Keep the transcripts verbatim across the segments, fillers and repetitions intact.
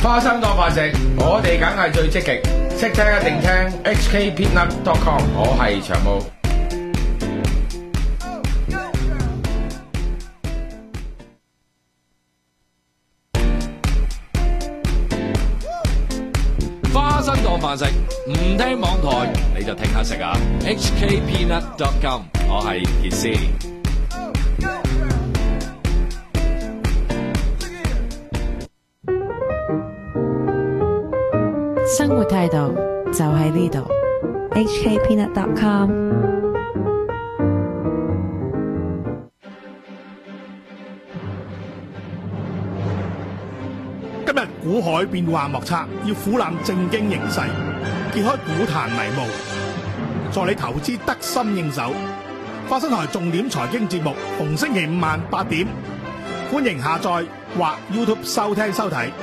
花生當飯食，我哋梗係最積極，識聽一定聽 H K Peanut dot com， 我係長毛。 花生當飯食，唔聽網台你就聽下食啊 ！H K Peanut dot com， 我係傑斯。 生活態度就喺呢度 ，H K Peanut dot com。 今日股海變幻莫測，要俯瞰正經形勢，揭開股壇迷霧，助你投資得心應手。花生台重點財經節目，逢星期五晚八點，歡迎下載或 YouTube 收聽收睇。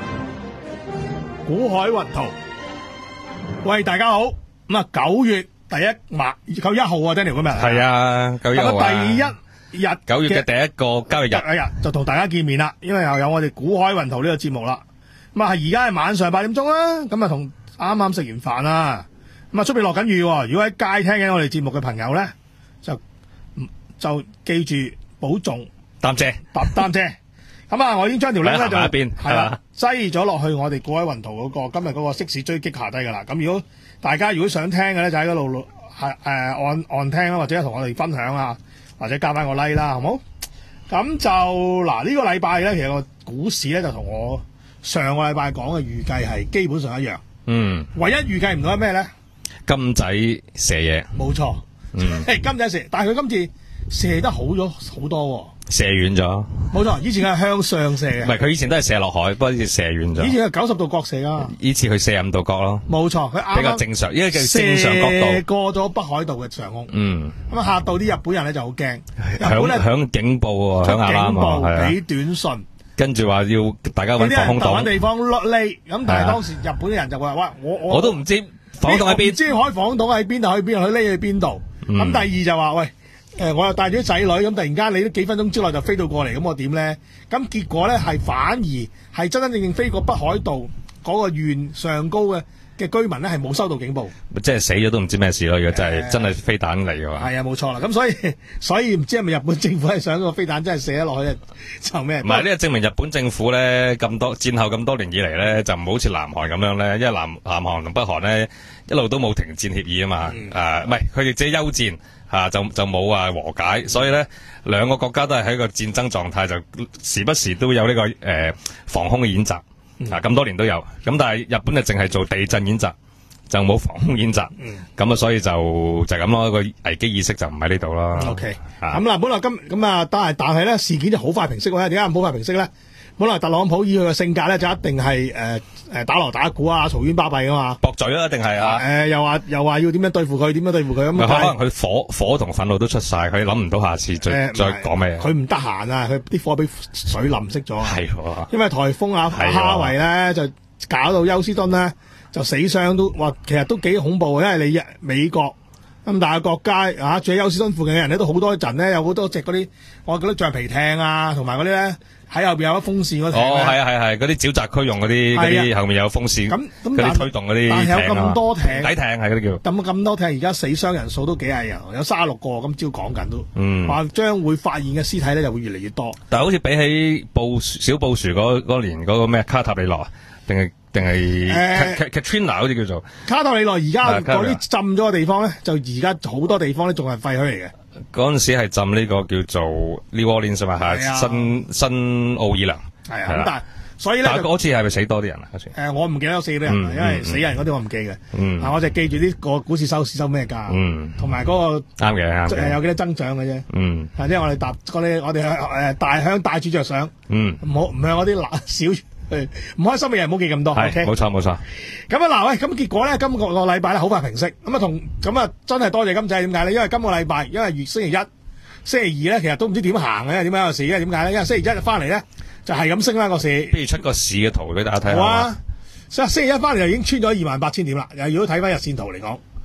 股海雲圖，喂，大家好。咁啊，九月第一晚，九一號啊 ，Daniel 今日係啊，九一號啊， 第一日九月嘅第一個交易日， 一日就同大家見面啦，因為又有我哋股海雲圖呢個節目啦。咁啊，係而家係晚上八點鐘啦，咁啊同啱啱食完飯啦，咁啊出邊落緊雨，如果喺街聽緊我哋節目嘅朋友咧，就就記住保重， 擔遮， 搭擔遮。咁啊，我已經將條 link 咧就係啦， 擠咗落去我哋股海雲圖嗰、那個今日嗰個即時追擊下低噶啦。咁如果大家如果想聽嘅咧，就喺嗰度係誒按按聽啦，或者同我哋分享啊，或者加翻個 like 啦，好冇？咁就嗱呢、這個禮拜咧，其實個股市咧就同我上個禮拜講嘅預計係基本上一樣。嗯，唯一預計唔到係咩咧？ 金仔射嘢， 冇錯。 嗯， 金仔射，但係佢今次射得好咗好多、哦。 射遠咗， 冇錯。以前係向上射嘅， 唔係佢以前都係射落海，不過呢次射遠咗。 以前係九十度角射啊， 呢次佢四十五度角咯。 冇錯，佢啱啱比較正常，因為叫正常角度， 射過咗北海道嘅上空。嗯，咁啊嚇到啲日本人咧就好驚，日本咧響警報喎，響警報俾短信， 跟住話要大家揾防空洞， 揾地方落嚟。咁但係當時日本啲人就話：喂，我我我都唔知防空洞喺邊， 唔知開防空洞喺邊度，去邊度，去匿去邊度。咁第二就話：喂。誒，我又帶住啲仔女，咁突然間你都幾分鐘之內就飛到過嚟，咁我點咧？咁結果咧係反而係真真正正飛過北海道嗰個縣上高嘅嘅居民咧係冇收到警報， 即係死咗都唔知咩事咯。如果真係、呃、真係飛彈嚟嘅話， 係啊，冇錯啦。咁所以所以唔知係咪日本政府係想個飛彈真係射咗落去就咩？ 唔係呢個證明日本政府咧咁多戰後咁多年以嚟咧就唔好似南韓咁樣咧，因為南南韓同北韓咧一路都冇停戰協議啊嘛。誒唔係佢哋自己休戰。啊，就就冇話和解，所以咧兩個國家都係喺個戰爭狀態，就時不時都有呢、這個誒、呃、防空嘅演習，嗯、啊咁多年都有，咁但係日本就淨係做地震演習，就冇防空演習，咁、嗯、啊所以就就咁咯，個危機意識就唔喺呢度咯。 OK，咁嗱，本來今咁啊，但係但係咧事件就好快平息喎，點解唔好快平息咧？本來特朗普以佢嘅性格咧，就一定係誒誒打鑼打鼓啊，嘈冤巴閉噶嘛， 駁嘴啊，一定係啊！誒、 呃，又話又話要點樣對付佢，點樣對付佢咁。 可能佢火火同憤怒都出晒，佢諗唔到下次再、呃、再講咩。 佢唔得閒啊，佢啲火俾水淋熄咗。係、 啊， 因為颱風啊，哈維咧就搞到休斯敦咧就死傷都話，其實都幾恐怖，因為你美國咁大嘅國家啊，住喺休斯敦附近嘅人咧都好多陣咧，有好多隻嗰啲我覺得橡皮艇啊，同埋嗰啲咧。喺後邊有風扇嗰艇哦，係啊係係，嗰啲沼澤區用嗰啲嗰啲後面有風扇，咁咁嗰啲推動嗰啲艇啊， 但係有咁多艇， 底艇係嗰啲叫。 咁咁多艇，而家死傷人數都幾廿人，有三十六個，今朝講緊都，話、嗯、將會發現嘅屍體咧就會越嚟越多。 但係好似比起布小布殊嗰嗰年嗰個咩卡塔里諾，定係定係 Katrina 好似叫做卡塔里諾，而家嗰啲浸咗嘅地方咧，就而家好多地方咧仲係廢墟嚟嘅。 嗰陣時係浸呢個叫做 New Orleans 嘛，係新新奧爾良， 係啊。咁但係所以咧， 但係嗰次係咪死多啲人啊？嗰次誒，我唔記得有死多人，嗯、因為死人嗰啲我唔記嘅。嗯，我就記住啲個股市收市收咩價，嗯，同埋嗰個啱嘅啱嘅，有幾多增長嘅啫。嗯，即係我哋搭嗰啲，我哋誒大向大處着想，嗯，唔好唔向嗰啲小。唔開心嘅人唔好記咁多，係冇錯冇錯。 咁啊嗱喂，咁結果咧，今個個禮拜咧好快平息，咁啊同咁啊真係多謝金仔，點解咧？因為今個禮拜，因為月星期一、星期二咧，其實都唔知點行嘅，點解有市咧？點解咧？因為星期一翻嚟咧就係咁升啦個市。 不如出個市嘅圖俾大家睇下。 好啊，所以星期一翻嚟就已經穿咗二萬八千點啦。又如果睇翻日線圖嚟講，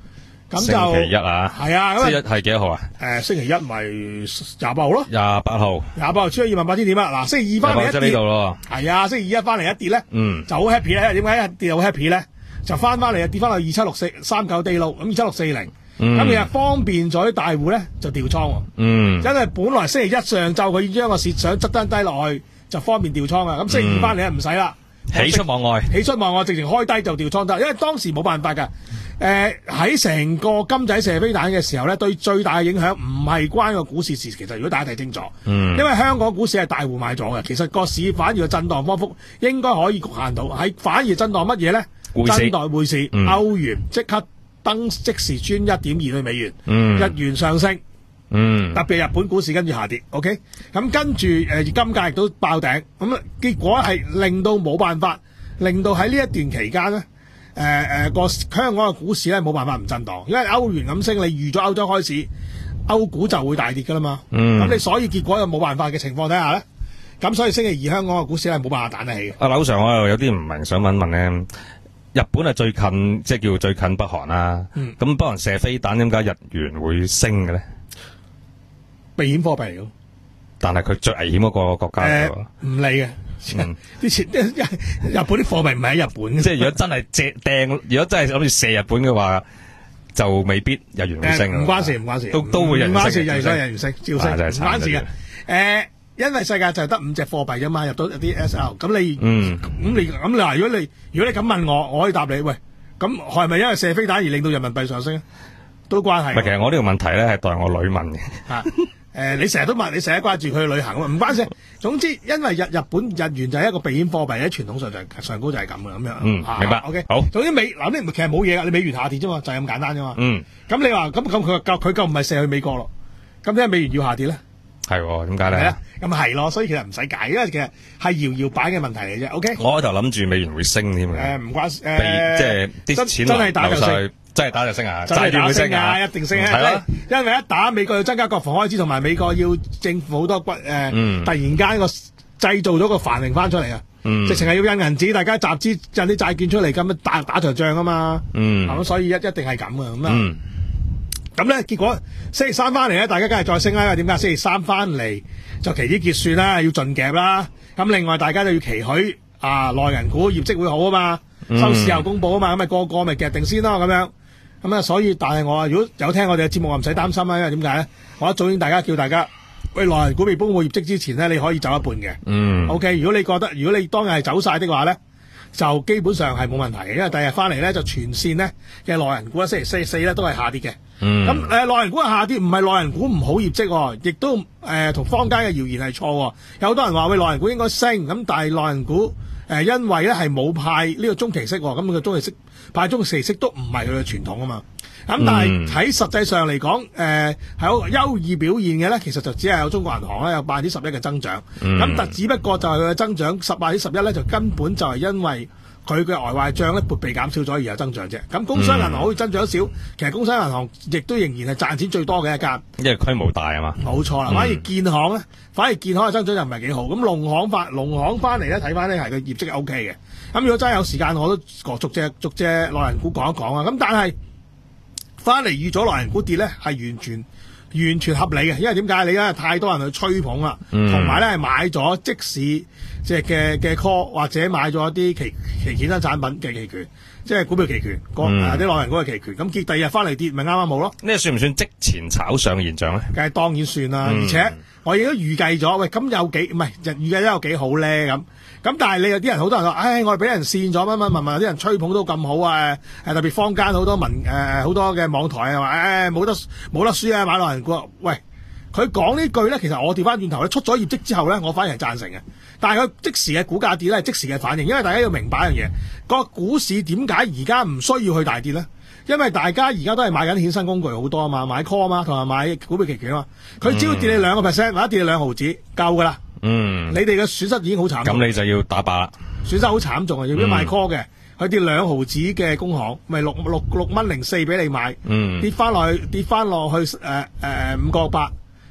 咁就星期一啊， 係啊， 星期一咁係幾多號啊？ 誒星期一咪廿八號咯， 廿八號， 廿八號出咗二萬八千點啊！嗱，星期二翻嚟即係呢一跌， 度咯。 係啊，星期二一翻嚟一跌咧， 嗯， 就好 happy 咧。點解一跌好 happy 咧？就翻翻嚟啊，跌翻去二七六四三九地路，咁二七六四零。 嗯咁其實方便咗啲大戶咧，就調倉喎。 嗯， 因為本來星期一上晝佢將個市想側單低落去，就方便調倉啊。咁星期二翻嚟咧唔使啦， 喜出望外， 喜出望外，直情開低就調倉得，因為當時冇辦法㗎。誒喺成個金仔射飛彈嘅時候咧，對最大嘅影響唔係關個股市事。其實如果大家睇清楚， 嗯， 因為香港股市係大戶買咗嘅，其實個市反而個震盪波幅應該可以局限到，喺反而震盪乜嘢咧？ 匯市震盪匯市， 嗯歐元即刻登即時穿一點二對美元， 嗯日元上升。 嗯， 特別日本股市跟住下跌 ，OK，咁跟住誒、呃、金價亦都爆頂，咁啊結果係令到冇辦法，令到喺呢一段期間咧，誒誒個香港嘅股市咧冇辦法唔震盪，因為歐元咁升，你預咗歐洲開市，歐股就會大跌噶啦嘛，咁、 嗯你所以結果又冇辦法嘅情況底下咧，咁所以星期二香港嘅股市係冇辦法彈得起嘅。 阿樓上我又有啲唔明，想問問咧。日本係最近，即係叫最近北韓啦。 嗯咁北韓射飛彈，點解日元會升嘅咧？ 避險貨幣嚟嘅， 但係佢最危險嗰個國家嚟喎。 唔理嘅， 嗯啲錢日本啲貨幣唔係喺日本嘅， 即係如果真係借掟，如果真係諗住射日本嘅話，就未必日元會升嘅。 誒唔關事，唔關事， 都都會日唔關事， 元升嘅日元升，日元升，照升， 啊真係慘唔關事嘅。誒，因為世界就係得五隻貨幣啫嘛，入到啲 S L，咁你， 嗯咁你咁你話，如果你如果你咁問我，我可以答你，喂，咁係咪因為射飛彈而令到人民幣上升啊？都關係唔係，其實我呢個問題咧係代我女問嘅。 啊。誒，你成日都問，你成日掛住佢去旅行啊嘛，唔關事。總之，因為日日本日元就係一個避險貨幣，喺傳統上就係上高就係咁嘅咁樣。 嗯啊明白 OK， 好總之美嗱，你其實冇嘢噶，你美元下跌啫嘛，就係咁簡單啫嘛。 嗯， 咁你話咁咁佢夠佢夠唔係射去美國咯？咁點解美元要下跌咧？ 係喎，點解咧係啊？，咁係咯，所以其實唔使解，因為其實係搖搖擺嘅問題嚟啫。OK， 我開頭諗住美元會升添嘅， 誒唔關誒， 避即係啲真錢真係打就升流晒，真係打就升啊！ 真係債券打升啊， 會升啊， 一定升係啦啊！因為一打美國要增加國防開支，同埋美國要政府好多骨誒， 嗯突然間個製造咗個繁榮翻出嚟啊！ 嗯直情係要印銀紙，大家集資印啲債券出嚟，咁樣打打場仗啊嘛。 嗯咁所以一一定係咁嘅咁啊。 嗯咁咧，結果星期三翻嚟咧，大家梗係再升啦。因為點解星期三翻嚟就期指結算啦，要盡夾啦。咁另外大家就要期許啊，內銀股業績會好啊嘛， 嗯收市後公佈啊嘛，咁咪個個咪夾定先咯咁樣。咁啊，所以但係我話如果有聽我哋嘅節目，我唔使擔心啦。因為點解咧？我一早已經大家叫大家，喂，內銀股未公佈業績之前咧，你可以走一半嘅。 嗯 O.K. 如果你覺得如果你當日係走晒的話咧，就基本上係冇問題嘅，因為第日翻嚟咧就全線咧嘅內銀股咧星期四四咧都係下跌嘅。 嗯咁誒、呃、內銀股係下跌，唔係內銀股唔好業績、喎，亦都誒同、呃、坊間嘅謠言係錯、喎。有好多人話喂內銀股應該升，咁但係內銀股誒、呃、因為咧係冇派呢個中期息、喎，咁佢個中期息派中期息都唔係佢嘅傳統啊嘛。咁但係喺實際上嚟講，誒係好優異表現嘅咧，其實就只係有中國銀行咧有百分之十一嘅增長。咁、但只不過就係佢嘅增長十百分之十一咧，就根本就係因為佢嘅外壞賬咧撥備減少咗而有增長啫。咁工商銀行可以增長少，其實工商銀行亦都仍然係賺錢最多嘅一間。 因為規模大啊嘛。 冇錯啦，反而建行咧，反而建行嘅增長就唔係幾好。咁農行翻農行翻嚟咧，睇翻咧係個業績係 O K 嘅。咁如果真係有時間，我都逐隻逐隻內銀股講一講啊。咁但係翻嚟預咗內銀股跌咧，係完全完全合理嘅，因為點解你因為太多人去吹捧啦，同埋咧係買咗即市即係嘅嘅 call 或者買咗一啲期期衍生產品嘅期權，即係股票期權，個啲內銀股嘅期權，咁結第二日翻嚟跌，咪啱啱冇咯。 呢個算唔算即前炒上嘅現象咧？ 梗係當然算啦， 嗯而且我亦都預計咗，喂咁有幾唔係預計得有幾好咧咁。咁但係你有啲人好多人話，唉，我哋俾人跣咗乜乜乜乜，有啲人吹捧都咁好啊！誒特別坊間好多文誒好多嘅網台啊話，唉冇得冇得輸啊買內銀股。喂，佢講呢句咧，其實我調翻轉頭咧，出咗業績之後咧，我反而係贊成嘅。但係佢即時嘅股價跌咧，係即時嘅反應，因為大家要明白一樣嘢，個股市點解而家唔需要去大跌咧？因為大家而家都係買緊衍生工具好多啊嘛，買 call 啊嘛，同埋買股票期權啊嘛，佢只要跌你兩個 percent 或者跌你兩毫子夠㗎啦。 嗯， 你哋嘅損失已經好慘重， 咁你就要打靶啦。 損失好慘重啊！如果買 call 嘅，佢跌兩毫子嘅工行，咪六六六蚊零四俾你買， 嗯跌翻落去跌翻落去誒誒五個八，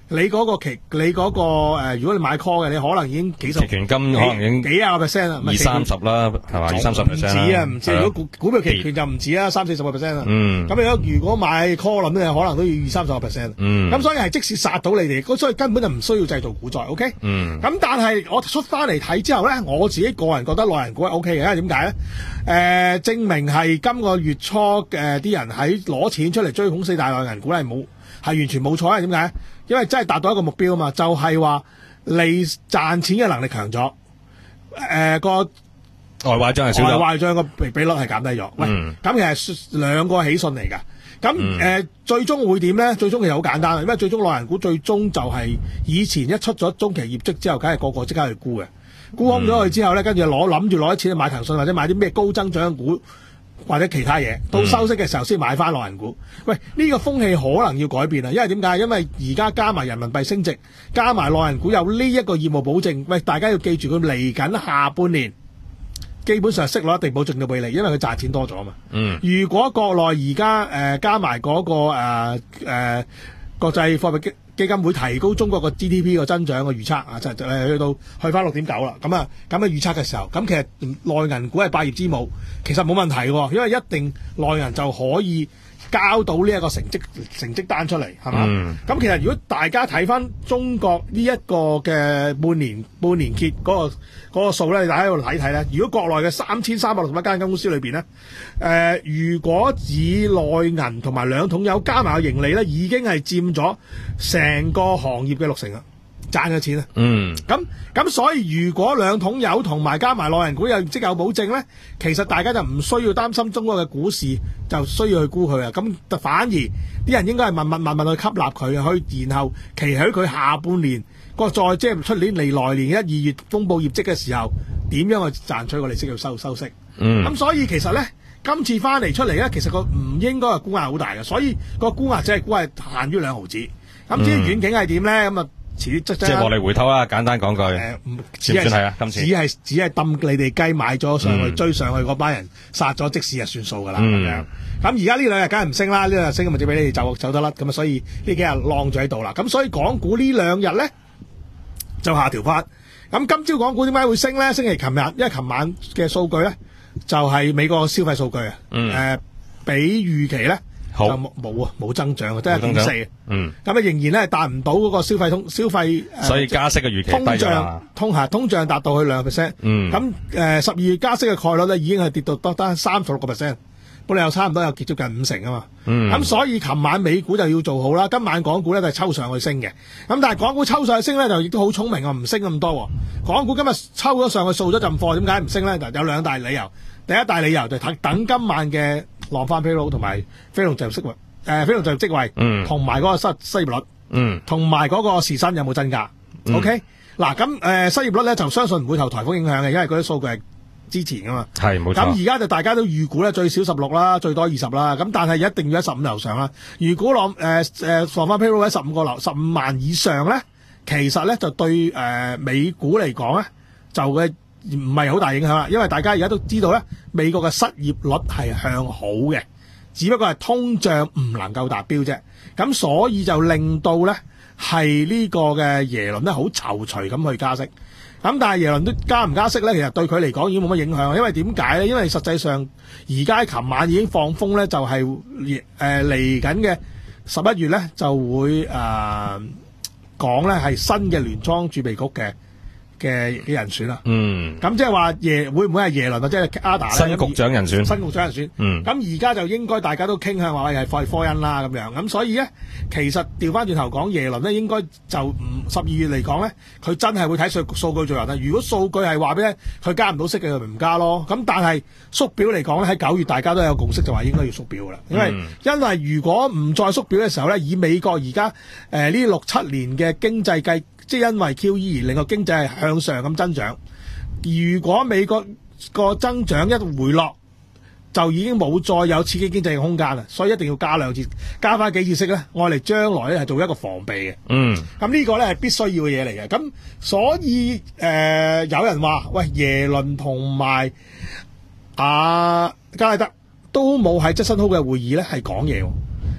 你嗰個期，你嗰、個誒、呃，如果你買 call 嘅，你可能已經幾十期權金可能已經幾廿個 percent 啦， 二三十啦，係嘛？二三十 percent 唔止啊，唔止。如果股股票期跌權就唔止啦，三四十個 percent 啦。 嗯， 咁如果如果買 call 咁咧，可能都要二三十個 percent。 嗯， 咁所以係即使殺到你哋，咁所以根本就唔需要製造股災。OK。 嗯。 咁但係我出翻嚟睇之後咧，我自己個人覺得內銀股係 OK 嘅，因為點解咧？誒、呃，證明係今個月初嘅啲、呃、人喺攞錢出嚟追捧四大內銀股咧，係冇係完全冇錯。因為點解？因為真係達到一個目標啊嘛，就係話你賺錢嘅能力強咗，誒、呃、個外壞帳係少咗， 外壞帳個比比率係減低咗。喂， 嗯， 咁其實兩個喜訊嚟㗎。咁誒、 嗯呃、最終會點咧？最終其實好簡單，因為最終內銀股最終就係以前一出咗中期業績之後，梗係個個即刻去沽嘅，沽空咗佢之後咧，跟住攞諗住攞啲錢去買騰訊或者買啲咩高增長嘅股。或者其他嘢，到收息嘅時候先買翻內銀股。喂，呢、這個風氣可能要改變啦，因為點解？因為而家加埋人民幣升值，加埋內銀股有呢一個業務保證。喂，大家要記住，佢嚟緊下半年，基本上息率一定保證到俾你，因為佢賺錢多咗嘛。 嗯。如果國內而家誒加埋嗰、那個誒誒、呃呃、國際貨幣基基金會提高中國個 G D P 個增長嘅預測啊，就就係去到去翻六點九啦。咁啊咁嘅預測嘅時候，咁其實內銀股係百業之母，其實冇問題喎，因為一定內銀就可以交到呢一個成績成績單出嚟，係嘛？咁、嗯、其實如果大家睇翻中國呢一個嘅半年半年結嗰、那個嗰、那個數咧，大家喺度睇睇咧。如果國內嘅三千三百六十一間公司裏邊咧，誒、呃，如果以內銀同埋兩桶油加埋個盈利咧，已經係佔咗成個行業嘅六成啦，賺嘅錢啊！嗯，咁咁所以如果兩桶油同埋加埋內銀股有即有保證咧，其實大家就唔需要擔心中國嘅股市就需要去沽佢啊！咁反而啲人應該係慢慢慢慢去吸納佢，去然後期許佢下半年個再即係出年嚟來年一二月公佈業績嘅時候，點樣去賺取個利息去收收息？嗯，咁所以其實咧，今次翻嚟出嚟咧，其實個唔應該係沽壓好大嘅，所以個沽壓只係沽係限於兩毫子。咁至於遠景係點咧？咁啊〜即係獲利回吐啦，簡單講句，誒、呃， 只算係啊，今次只係只係抌你哋雞買咗上去、嗯、追上去嗰班人殺咗即時就算數噶啦咁樣。咁而家呢兩日梗係唔升啦，呢兩日升咁咪就俾你哋走走得甩，咁啊所以呢幾日晾咗喺度啦。咁所以港股呢兩日咧就下調翻。咁今朝港股點解會升咧？星期琴日，因為琴晚嘅數據咧就係、是、美國消費數據啊，誒、嗯呃，比預期咧。就冇冇啊，冇增長啊，得一點四。嗯，咁啊仍然咧達唔到嗰個消費通消費， 所以加息嘅預期低咗啦。通脹通下通脹達到去兩個 percent。嗯，咁誒十二月加息嘅概率咧已經係跌到得得三十六個 percent，本嚟又差唔多有接近五成啊嘛。嗯，咁所以琴晚美股就要做好啦，今晚港股咧就係抽上去升嘅。咁但係港股抽上去升咧就亦都好聰明啊，唔升咁多。港股今日抽咗上去掃咗陣貨，點解唔升咧？就有兩大理由。第一大理由就係等今晚嘅浪翻 payroll 同埋非農就業職位，誒非農就業職位，嗯，同埋嗰個失失業率，嗯，同埋嗰個時薪有冇增加、嗯、？OK，嗱咁誒失業率咧就相信唔會受颱風影響嘅，因為嗰啲數據係之前噶嘛，係冇錯。咁而家就大家都預估咧最少十六啦，最多二十啦，咁但係一定要喺十五樓上啦。如果浪誒誒浪翻 payroll 喺十五個樓十五萬以上咧，其實咧就對誒、呃、美股嚟講咧就嘅。唔係好大影響啦，因為大家而家都知道咧，美國嘅失業率係向好嘅，只不過係通脹唔能夠達標啫。咁所以就令到咧係呢個嘅耶倫咧好躊躇咁去加息。咁但係耶倫都加唔加息咧，其實對佢嚟講已經冇乜影響，因為點解咧？因為實際上而家琴晚已經放風咧，就係誒嚟緊嘅十一月咧就會誒講咧係新嘅聯邦儲備局嘅。嘅嘅人選啦，嗯，咁即係話耶會唔會係耶倫或者係阿達新局長人選， 新局長人選，嗯，咁而家就應該大家都傾向話係費科恩啦咁樣，咁所以咧，其實調翻轉頭講耶倫咧，應該就唔十二月嚟講咧，佢真係會睇數數據做人啦。如果數據係話俾咧，佢加唔到息嘅，佢咪唔加咯。咁但係縮表嚟講咧，喺九月大家都有共識，就話應該要縮表噶啦，因為、嗯、因為如果唔再縮表嘅時候咧，以美國而家誒呢六七年嘅經濟計。即係因為 Q E 而令個經濟係向上咁增長，如果美國個增長一回落，就已經冇再有刺激經濟嘅空間啦，所以一定要加兩次，加翻幾次息咧，愛嚟將來咧係做一個防備嘅。嗯，咁呢個咧係必須要嘅嘢嚟嘅。咁所以誒、呃，有人話喂，耶倫同埋阿加拉德都冇喺質詢好嘅會議咧係講嘢。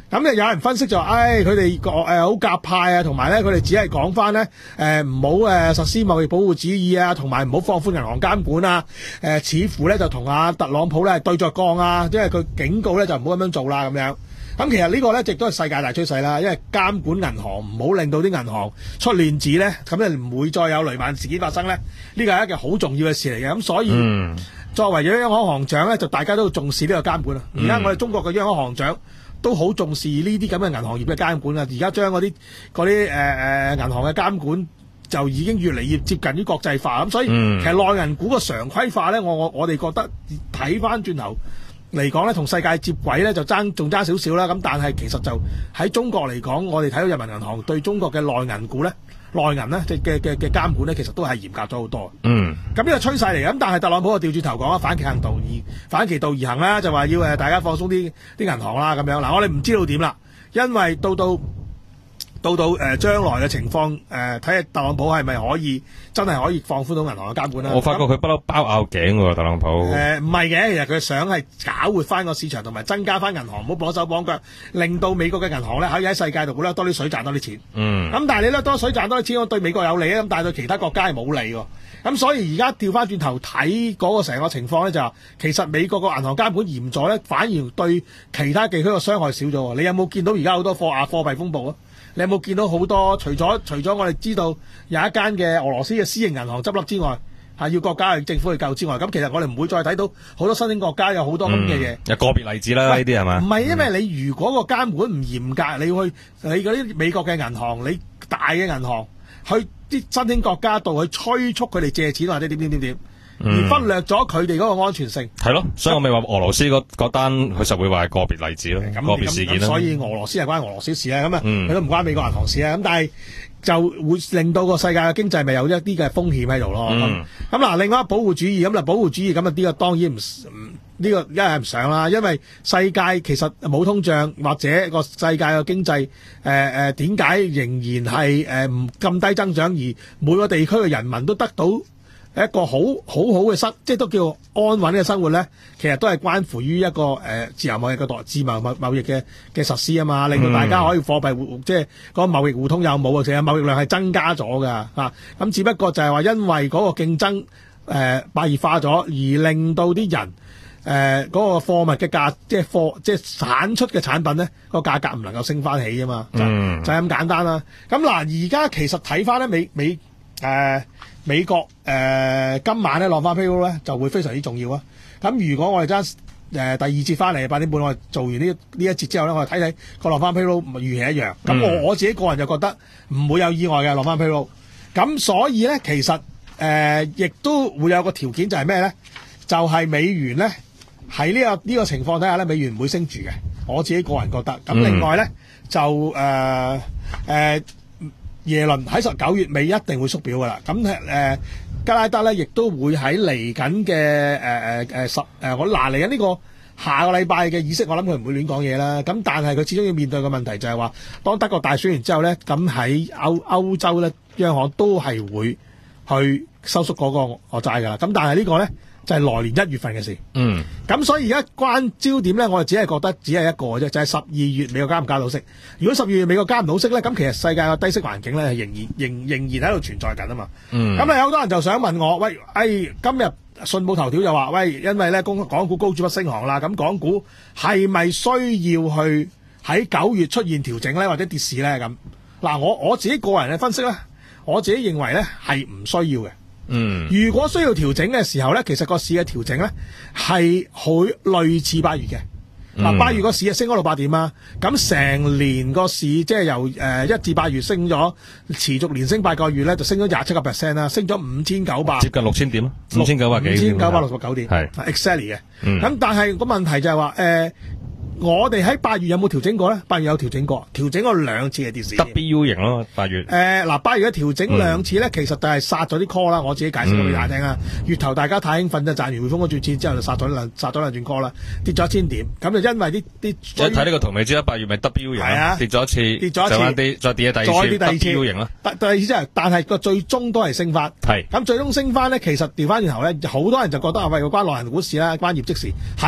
咁咧有人分析就話，唉，佢哋個誒好鴿派啊，同埋咧佢哋只係講翻咧誒唔好誒實施貿易保護主義啊，同埋唔好放寬銀行監管啊。誒、呃、似乎咧就同阿特朗普咧對着幹啊，因為佢警告咧就唔好咁樣做啦咁樣。咁其實呢個咧亦都係世界大趨勢啦，因為監管銀行唔好令到啲銀行出亂子咧，咁就唔會再有雷曼事件發生咧。呢個係一件好重要嘅事嚟嘅，咁所以、嗯、作為央行行長咧，就大家都重視呢個監管啦。而家我哋中國嘅央行行長都好重視呢啲咁嘅銀行業嘅監管啊！而家將嗰啲嗰啲誒誒銀行嘅監管就已經越嚟越接近於國際化咁，所以其實內銀股個常規化咧，我我我哋覺得睇翻轉頭嚟講咧，同世界接軌咧就爭仲爭少少啦。咁但係其實就喺中國嚟講，我哋睇到人民銀行對中國嘅內銀股咧、內銀咧嘅嘅嘅嘅監管咧，其實都係嚴格咗好多。嗯，咁呢個趨勢嚟嘅。咁但係特朗普就調轉頭講啊，反其行道而反其道而行啦，就話要誒大家放鬆啲啲銀行啦咁樣。嗱，我哋唔知道點啦，因為到到。到到誒將來嘅情況誒，睇下特朗普係咪可以真係可以放寬到銀行嘅監管啦？ 我發覺佢不嬲包拗頸喎，特朗普。 誒唔係嘅，其實佢想係搞活翻個市場，同埋增加翻銀行，唔好綁手綁腳，令到美國嘅銀行咧可以喺世界度攞多啲水賺多啲錢。嗯。咁但係你咧多水賺多啲錢，對美國有利啊，咁但係對其他國家係冇利喎。咁所以而家調翻轉頭睇嗰個成個情況咧，就係其實美國個銀行監管嚴咗咧，反而對其他地區個傷害少咗。你有冇見到而家好多貨啊貨幣風暴啊？你有冇見到好多？除咗除咗我哋知道有一間嘅俄羅斯嘅私營銀行執笠之外，係要國家去政府去救之外，咁其實我哋唔會再睇到好多新興國家有好多咁嘅嘢。 有個別例子啦，呢啲係嘛？ 唔係，因為你如果個監管唔嚴格，你要去你嗰啲美國嘅銀行，你大嘅銀行去啲新興國家度去催促佢哋借錢或者點點點點。而忽略咗佢哋嗰個安全性， 係咯，所以我咪話俄羅斯嗰嗰單佢實會話係個別例子咯，個別事件啦。 所以俄羅斯係關俄羅斯事啊，咁啊，佢都唔關美國銀行事啊。咁但係就會令到個世界嘅經濟咪有一啲嘅風險喺度咯。咁咁嗱，另外保護主義咁嗱，保護主義咁啊，呢個當然唔唔呢個一係唔想啦，因為世界其實冇通脹或者個世界嘅經濟誒誒點解仍然係誒唔咁低增長，而每個地區嘅人民都得到一個好好好嘅生，即係都叫安穩嘅生活咧，其實都係關乎於一個誒、呃、自由貿易嘅代自由貿貿易嘅嘅實施啊嘛，令到大家可以貨幣互即係嗰個貿易互通有冇啊？其實貿易量係增加咗㗎嚇，咁、啊、只不過就係話因為嗰個競爭誒白熱化咗，而令到啲人誒嗰、呃那個貨物嘅價即係貨即係產出嘅產品咧，個價格唔能夠升翻起啊嘛，就係、就係、咁簡單啦。咁嗱，而家其實睇翻咧美美誒。呃美國誒、呃、今晚咧落翻 payroll 咧就會非常之重要啊！咁如果我哋將誒第二節翻嚟八點半，我哋做完呢呢一節之後咧，我哋睇睇個落翻 payroll 預期一樣。咁我我自己個人就覺得唔會有意外嘅落翻 payroll。咁所以咧，其實誒亦、呃、都會有個條件就係咩咧？就係、是、美元咧喺呢、這個呢、這個情況底下咧，美元唔會升住嘅。我自己個人覺得。咁另外咧就誒誒。呃呃耶倫喺十九月尾一定會縮表㗎啦，咁誒、呃、加拉德咧亦都會喺嚟緊嘅誒誒誒十誒我嗱嚟緊呢個下個禮拜嘅議息，我諗佢唔會亂講嘢啦。咁但係佢始終要面對嘅問題就係話，當德國大選完之後咧，咁喺歐歐洲咧央行都係會去收縮嗰個個債㗎啦。咁但係呢個咧就係、是、來年一月份嘅事。嗯。咁所以而家關焦點咧，我哋只係覺得只係一個啫，就係十二月美國加唔加到息。如果十二月美國加唔到息咧，咁其實世界嘅低息環境咧係仍然仍仍然喺度存在緊啊嘛。嗯。咁啊有好多人就想問我，喂，哎，今日信報頭條就話，喂，因為咧港港股高處不勝寒啦，咁港股係咪需要去喺九月出現調整咧，或者跌市咧？咁嗱，我我自己個人嘅分析咧，我自己認為咧係唔需要嘅。嗯，如果需要調整嘅時候咧，其實個市嘅調整咧係好類似八月嘅。嗱、嗯，八月個市係升咗六百點啊，咁成年個市即係由誒一至八月升咗，持續連升八個月咧，就升咗廿七個 percent 啦，升咗五千九百，接近六千點咯，五千九百幾，五千九百六十九點，係 exactly 嘅。咁、嗯、但係個問題就係話誒。呃我哋喺八月有冇調整過咧？八月有調整過，調整過兩次嘅跌市。W 型咯，八月。誒、呃，嗱，八月嘅調整兩次咧、嗯，其實就係殺咗啲 call 啦。我自己解釋俾大家聽啊、嗯。月頭大家太興奮就賺完匯豐嗰轉錢之後就殺咗兩殺咗兩轉 call 啦，跌咗一千點。咁就因為啲啲。一睇呢個圖，咪知啦。八月咪 W 型啊，跌咗一次，跌咗一次，再跌，再跌第二次，再跌第二次 W 型啦。第第二次之後，但係個最終都係升翻。係。咁最終升翻咧，其實調翻轉頭咧，好多人就覺得啊，喂，關內銀股市啦，關業績事係。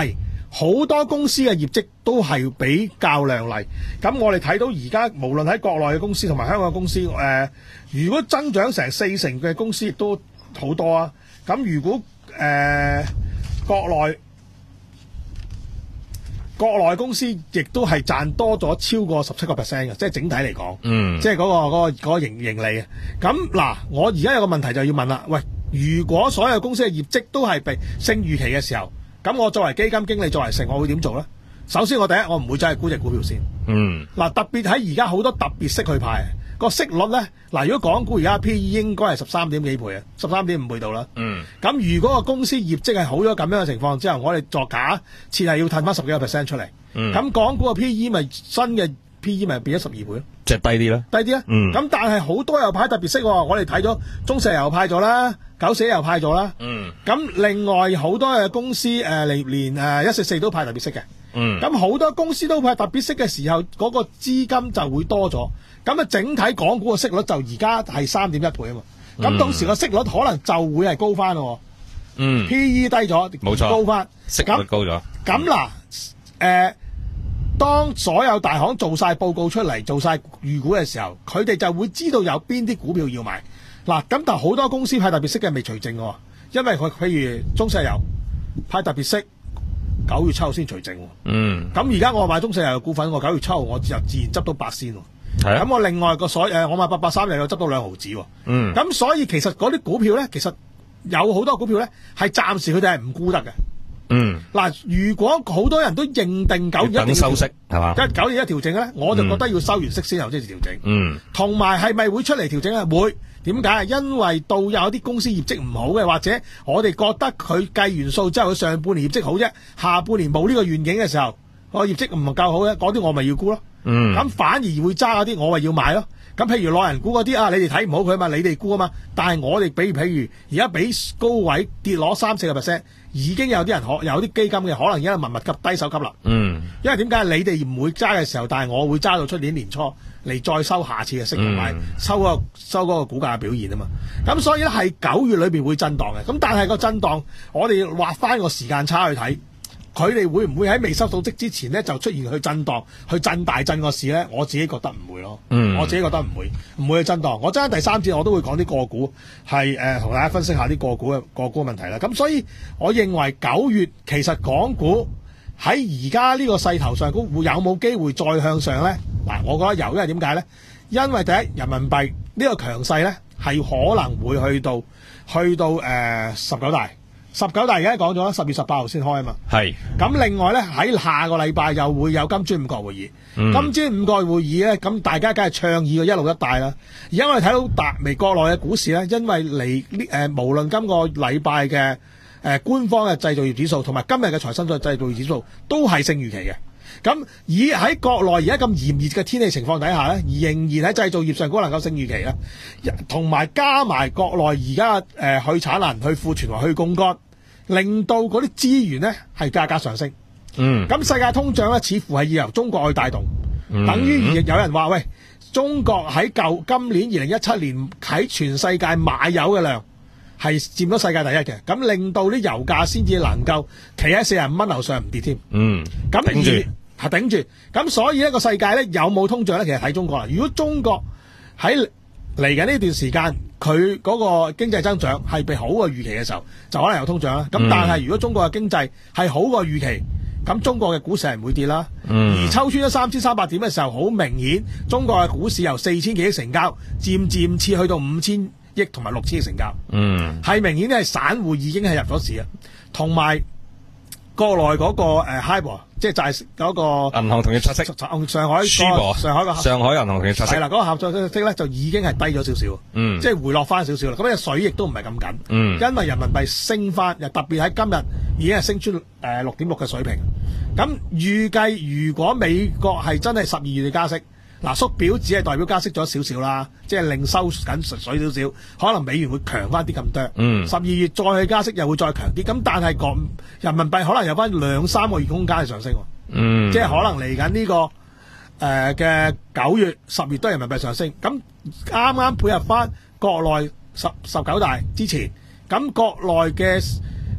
好多公司嘅業績都係比較亮麗。咁我哋睇到而家無論喺國內嘅公司同埋香港嘅公司，誒、呃，如果增長成四成嘅公司亦都好多啊。咁如果誒、呃、國內國內公司亦都係賺多咗超過十七個 percent 嘅，即係整體嚟講， 嗯， 即係嗰、嗰個嗰、嗰個嗰個盈盈利嘅。咁嗱，我而家有個問題就要問啦，喂，如果所有公司嘅業績都係被勝預期嘅時候，咁我作為基金經理，作為成，我會點做咧？首先，我第一，我唔會走去沽隻股票先。 嗯，嗱， 特別喺而家好多特別息去派，個息率咧，嗱，如果港股而家 P E 應該係十三點幾倍啊，十三點五倍到啦。 嗯， 咁如果個公司業績係好咗咁樣嘅情況之後，我哋作假設係要褪翻十幾個 percent 出嚟。 嗯， 咁港股嘅 P E 咪新嘅 P E 咪變咗十二倍咯， 即係低啲啦， 低啲啊。 嗯， 咁但係好多又派特別息喎，我哋睇咗中石油派咗啦，九四又派咗啦。 嗯， 咁另外好多嘅公司誒嚟連誒一四四都派特別息嘅。 嗯， 咁好多公司都派特別息嘅時候，嗰、那個資金就會多咗。咁啊，整體港股嘅息率就而家係三點一倍啊嘛。咁、嗯、到時個息率可能就會係高翻咯。 嗯 ，P E 低咗， 冇錯， 高翻， 息率高咗。 咁嗱，誒，當所有大行做晒報告出嚟，做晒預估嘅時候，佢哋就會知道有邊啲股票要買。嗱，咁但好多公司派特別息嘅未除淨喎，因為佢譬如中石油派特別息。九月七號先除淨喎， 嗯， 咁而家我買中石油嘅股份，我九月七號我就自然執到八仙喎， 係啊， 咁我另外個所誒我買八八三又有執到兩毫子喎， 嗯， 咁所以其實嗰啲股票咧，其實有好多股票咧係暫時佢哋係唔沽得嘅， 嗯， 嗱，如果好多人都認定九月一定要等收息係嘛， 一九月一調整咧，我就覺得要收完息先後先至調整， 嗯，同埋係咪會出嚟調整咧？會。點解？因為到有啲公司業績唔好嘅，或者我哋覺得佢計完數之後，佢上半年業績好啫，下半年冇呢個願景嘅時候，個業績唔夠好咧，嗰啲我咪要沽咯。嗯，咁反而會揸嗰啲，我咪要買咯。咁譬如內人股嗰啲啊，你哋睇唔好佢啊嘛，你哋沽啊嘛。但係我哋比如譬如而家比高位跌攞三四個 percent，已經有啲人可有啲基金嘅可能而家默默急低手急啦。嗯，因為點解你哋唔會揸嘅時候，但係我會揸到出年年初嚟再收下次嘅息同埋、嗯、收個收嗰個股價嘅表現啊嘛。咁所以咧係九月裏邊會震盪嘅。咁但係個震盪，我哋畫翻個時間差去睇。佢哋會唔會喺未收到息之前咧就出現去震盪、去震大震個市咧？我自己覺得唔會咯。嗯，我自己覺得唔會，唔會去震盪。我真係第三節我都會講啲個股係誒同大家分析下啲個股嘅個股嘅問題啦。咁所以我認為九月其實港股喺而家呢個勢頭上，會有冇機會再向上咧？嗱，我覺得有，因為點解咧？因為第一，人民幣呢個強勢咧係可能會去到去到誒十九大。十九大而家講咗啦，十月十八號先開啊嘛。係。咁另外咧喺下個禮拜又會有金磚五國會議。嗯、金磚五國會議咧，咁大家梗係倡議個一路一帶啦。而家我哋睇到大微國內嘅股市咧，因為嚟呢誒，無論今個禮拜嘅誒官方嘅製造業指數，同埋今日嘅財新嘅製造業指數，都係勝預期嘅。咁以喺國內而家咁炎熱嘅天氣情況底下咧，仍然喺製造業上高能夠勝預期咧，同埋加埋國內而家誒去產能、去庫存同去槓桿，令到嗰啲資源咧係價格上升。嗯，咁世界通脹咧似乎係要由中國去帶動，嗯、等於有人話喂，中國喺舊今年二零一七年喺全世界買油嘅量係佔咗世界第一嘅，咁令到啲油價先至能夠企喺四十五蚊樓上唔跌添。嗯，咁頂住係頂住，咁所以呢個世界咧有冇通脹咧？其實睇中國啦。如果中國喺嚟緊呢段時間，佢嗰個經濟增長係被好過預期嘅時候，就可能有通脹啦。咁、嗯、但係如果中國嘅經濟係好過預期，咁中國嘅股市係唔會跌啦。嗯、而抽穿咗三千三百點嘅時候，好明顯中國嘅股市由四千幾億成交，漸漸次去到五千億同埋六千億成交。嗯，係明顯係散戶已經係入咗市啊，同埋國內嗰、那個誒 HIBOR，即係就係嗰個銀行同業拆息，上海、那個、上海個上海銀行同業拆息係啦，嗰、那個合作息咧就已經係低咗少少，嗯，即係回落翻少少啦。咁呢水亦都唔係咁緊，嗯，因為人民幣升翻，又特別喺今日已經係升出誒六點六嘅水平。咁預計如果美國係真係十二月嘅加息，嗱縮表只係代表加息咗少少啦，即係令收緊水少少，可能美元會強翻啲咁多。嗯，十二月再去加息又會再強啲，咁但係個人民幣可能有翻兩三個月空間去上升。嗯，即係可能嚟緊呢個誒嘅九月、十月都係人民幣上升。咁啱啱配合翻國內十十九大之前，咁國內嘅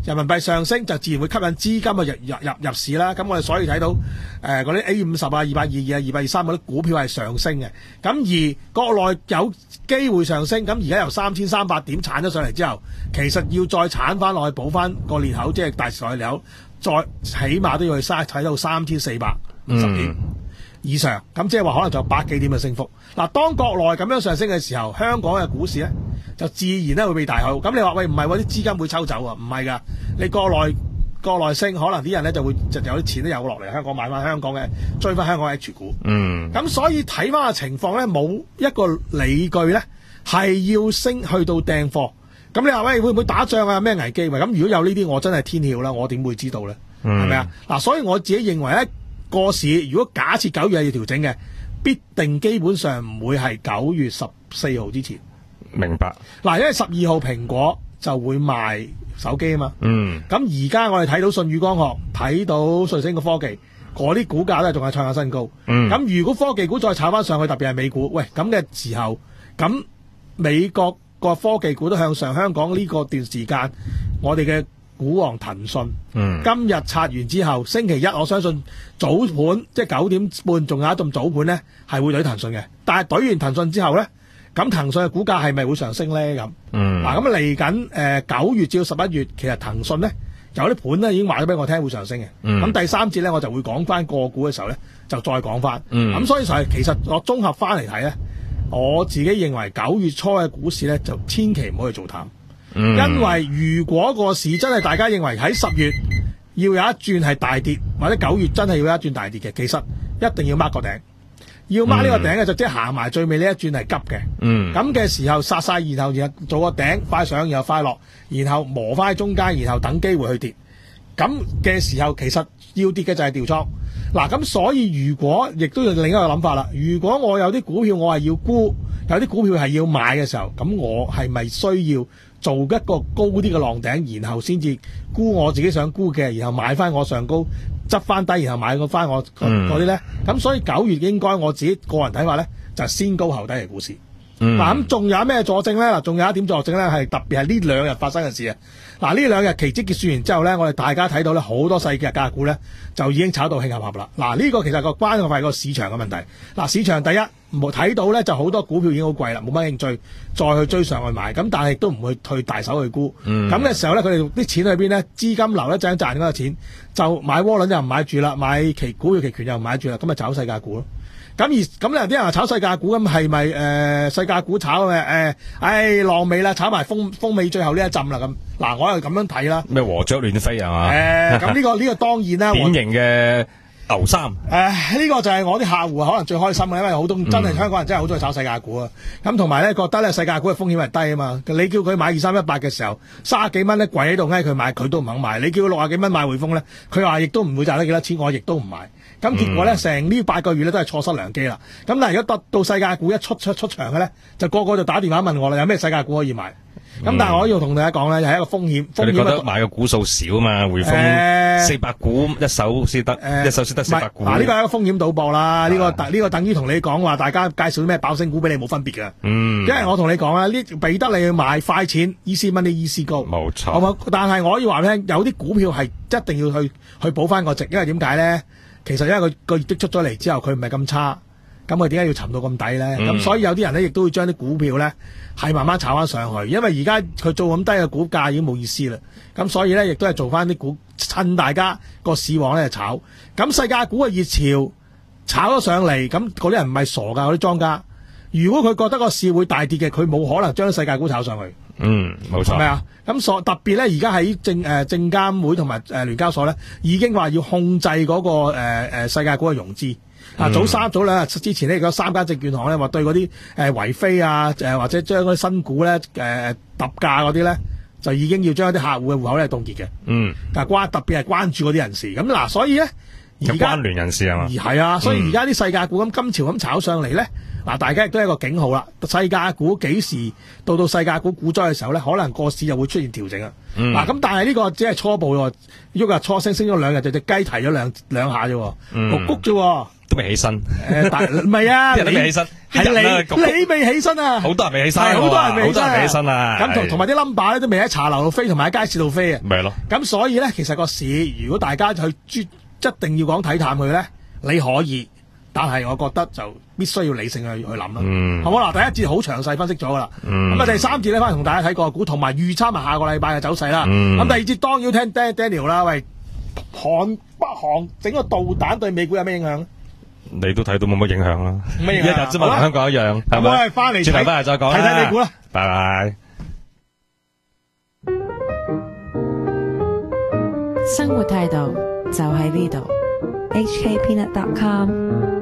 人民幣上升就自然會吸引資金啊入入入入市啦。咁我哋所以睇到誒嗰啲 A 五十啊、二百二二啊、二百二三嗰啲股票係上升嘅。咁而國內有機會上升，咁而家由三千三百點鏟咗上嚟之後，其實要再鏟翻落去補翻個裂口，即係大時代裂口，再起碼都要去嘥睇到三千四百五十點以上。咁即係話可能就有百幾點嘅升幅。嗱，當國內咁樣上升嘅時候，香港嘅股市咧就自然咧會被大好。咁你話喂，唔係喎，啲資金會抽走啊？唔係㗎，你國內國內升，可能啲人咧就會就有啲錢都有落嚟香港買翻香港嘅追翻香港嘅 H 股。嗯。咁所以睇翻個情況咧，冇一個理據咧係要升去到訂貨。咁你話喂，會唔會打仗啊？咩危機？咁如果有呢啲，我真係天曉啦，我點會知道咧？係咪啊？嗱，所以我自己認為咧，個市如果假設九月係要調整嘅，必定基本上唔會係九月十四號之前。 明白。嗱， 因為十二號蘋果就會賣手機啊嘛。 嗯。咁而家我哋睇到舜宇光學，睇到瑞聲嘅科技，嗰啲股價咧仲係創下新高。嗯。咁如果科技股再炒翻上去，特別係美股，喂咁嘅時候，咁美國個科技股都向上，香港呢個段時間，我哋嘅股王騰訊，嗯，今日拆完之後，星期一我相信早盤即係九點半，仲有一陣早盤咧，係會懟騰訊嘅。但係懟完騰訊之後咧，咁騰訊嘅股價係咪會上升咧？咁，嗯，嗱咁嚟緊誒九月至到十一月，其實騰訊咧有啲盤咧已經話咗俾我聽會上升嘅。咁、嗯、第三節咧我就會講翻個股嘅時候咧，就再講翻。咁、嗯、所以就係其實我綜合翻嚟睇咧，我自己認為九月初嘅股市咧就千祈唔好去做淡。嗯、因為如果個市真係大家認為喺十月要有一轉係大跌，或者九月真係要有一轉大跌嘅，其實一定要 mark 個頂，要 mark 呢個頂嘅就即係行埋最尾呢一轉係急嘅。嗯，咁嘅時候殺晒，然後然後做個頂快上，然後快落，然後磨翻喺中間，然後等機會去跌。咁嘅時候其實要跌嘅就係調倉。嗱，咁所以如果亦都有另一個諗法啦，如果我有啲股票我係要沽，有啲股票係要買嘅時候，咁我係咪需要做一個高啲嘅浪頂，然後先至沽我自己想沽嘅，然後買翻我上高，執翻低，然後買翻我嗰啲咧？咁所以九月應該我自己個人睇法咧，就係先高後低嘅股市。嗱，咁仲有咩佐證咧？嗱，仲有一點佐證咧，係特別係呢兩日發生嘅事啊！嗱，呢兩日期指結算完之後咧，我哋大家睇到咧，好多細嘅價股咧就已經炒到興合合啦。嗱，呢個其實個關係個市場嘅問題。嗱，市場第一冇睇到咧，就好多股票已經好貴啦，冇乜興趣再去追上去買。咁但係都唔會去大手去沽。咁嘅、嗯、時候咧，佢哋啲錢去邊咧？資金流一陣賺嗰個錢，就買窩輪又唔買住啦，買期股票期權又唔買住啦，咁咪炒細價股咯。咁而咁咧，啲人話炒細價股，咁係咪誒細價股炒嘅？誒、呃，唉，浪尾啦，炒埋風風尾最後呢一陣啦咁。嗱，我係咁樣睇啦。咩禾雀亂飛係嘛？ 誒，咁呢、呢個呢、呢個當然啦。 典型嘅牛三。誒、 呃，呢、呢個就係我啲客戶可能最開心嘅，因為好多真係香港人真係好中意炒細價股啊。咁同埋咧，覺得咧細價股嘅風險係低啊嘛。你叫佢買二三一八嘅時候，三十幾蚊咧跪喺度嗌佢買，佢都唔肯買。你叫佢六十幾蚊買匯豐咧，佢話亦都唔會賺得幾多錢，我亦都唔買。咁結果咧，成呢八個月咧都係錯失良機啦。咁但係如果得到世界股一出出出場嘅咧，就個個就打電話問我啦，有咩世界股可以買？咁、嗯、但係我要同大家講咧，係一個風險。風險覺得買嘅股數少啊嘛，匯豐四百股一手先得，呃、一手先得四百股。嗱，呢個係一個風險賭博啦。呢、呢個呢、呢個等於同你講話，大家介紹啲咩爆升股俾你冇分別嘅。嗯，因為我同你講啦，呢俾得你去買快錢，easy money，easy go。冇錯。好冇？但係我可以話俾你聽，有啲股票係一定要去去補翻個值，因為點解咧？其實因為佢個業績出咗嚟之後，佢唔係咁差，咁佢點解要沉到咁底咧？咁、嗯、所以有啲人咧，亦都會將啲股票咧係慢慢炒翻上去，因為而家佢做咁低嘅股價已經冇意思啦。咁所以咧，亦都係做翻啲股，趁大家個市旺咧就炒。咁世界股嘅熱潮炒咗上嚟，咁嗰啲人唔係傻噶，嗰啲莊家。如果佢覺得個市會大跌嘅，佢冇可能將世界股炒上去。嗯，冇錯。係咪啊？咁所特別咧，而家喺證誒證監會同埋誒聯交所咧，已經話要控制嗰、那個誒誒、呃、世界股嘅融資。啊、嗯，早三早兩日之前咧，嗰三間證券行咧話對嗰啲誒圍飛啊，誒、呃、或者將嗰啲新股咧誒揼價嗰啲咧，就已經要將一啲客戶嘅戶口咧凍結嘅。嗯。但係關特別係關注嗰啲人士。咁嗱，所以咧而家關聯人士係嘛？ 係啊，所以而家啲世界股咁今朝咁炒上嚟咧。嗱，大家亦都係一個警號啦。世界股幾時到到世界股股災嘅時候咧，可能個市就會出現調整啊。嗱、嗯，咁但係呢個只係初步喎，喐啊初升升咗兩日，就隻雞提咗兩兩下啫，焗谷啫。 都未起身， 誒，但唔係啊， 啲人都未起身，啲人咧係你你未起身啊， 好多人未起身， 係好多人未好多人未起身啊， 咁同同埋啲 number 咧都未喺茶樓度飛，同埋喺街市度飛啊， 咪係咯。 咁所以咧，其實個市如果大家去專一定要講睇淡佢咧，你可以，但係我覺得就必須要理性去去諗咯， 嗯好唔好嗱？第一節好詳細分析咗噶啦， 嗯咁啊第三節咧翻嚟同大家睇個股，同埋預測埋下個禮拜嘅走勢啦。咁、 嗯第二節當然要聽 Dan- Daniel 啦，喂，韓北韓整個導彈對美股有咩影響？ 你都睇到冇乜影響啦， 冇乜影響一日啫嘛，同香港一樣，係咁我咪？ 哋翻嚟轉頭翻嚟再講啦， 睇睇美股啦， 拜拜。 生活態度就喺呢度。H K Peanut dot com